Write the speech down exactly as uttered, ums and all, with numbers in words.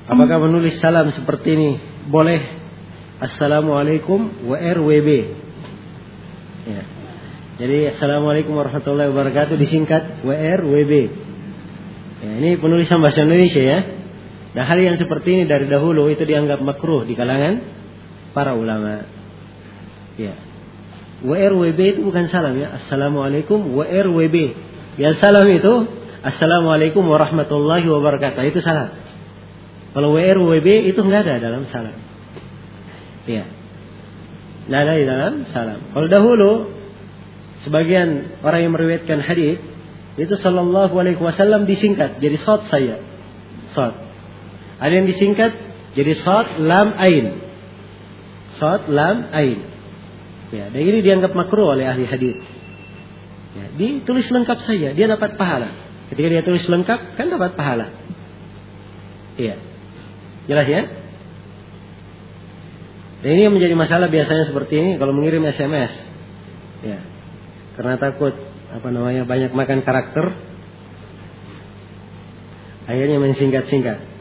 Apakah menulis salam seperti ini boleh? Assalamualaikum W R W B. Ya. Jadi Assalamualaikum warahmatullahi wabarakatuh disingkat W R W B. Ya, ini penulisan bahasa Indonesia ya. Nah, hal yang seperti ini dari dahulu itu dianggap makruh di kalangan para ulama. Ya. W R W B itu bukan salam ya. Assalamualaikum W R W B. Yang salam itu Assalamualaikum warahmatullahi wabarakatuh. Itu salam. Kalau W R W B itu enggak ada dalam salam. Ya. Enggak ada di dalam salam. Kalau dahulu sebagian orang yang meriwayatkan hadis itu sallallahu alaihi wasallam disingkat jadi shad saya. Shad. Ada yang disingkat jadi shad lam ain. Shad lam ain. Ya, dan ini dianggap makruh oleh ahli hadis. Ya, ditulis lengkap saja, dia dapat pahala. Ketika dia tulis lengkap kan dapat pahala. Iya. Jelas ya? Dan ini yang menjadi masalah biasanya seperti ini kalau mengirim S M S. Ya. Karena takut apa namanya banyak makan karakter. Akhirnya mensingkat-singkat.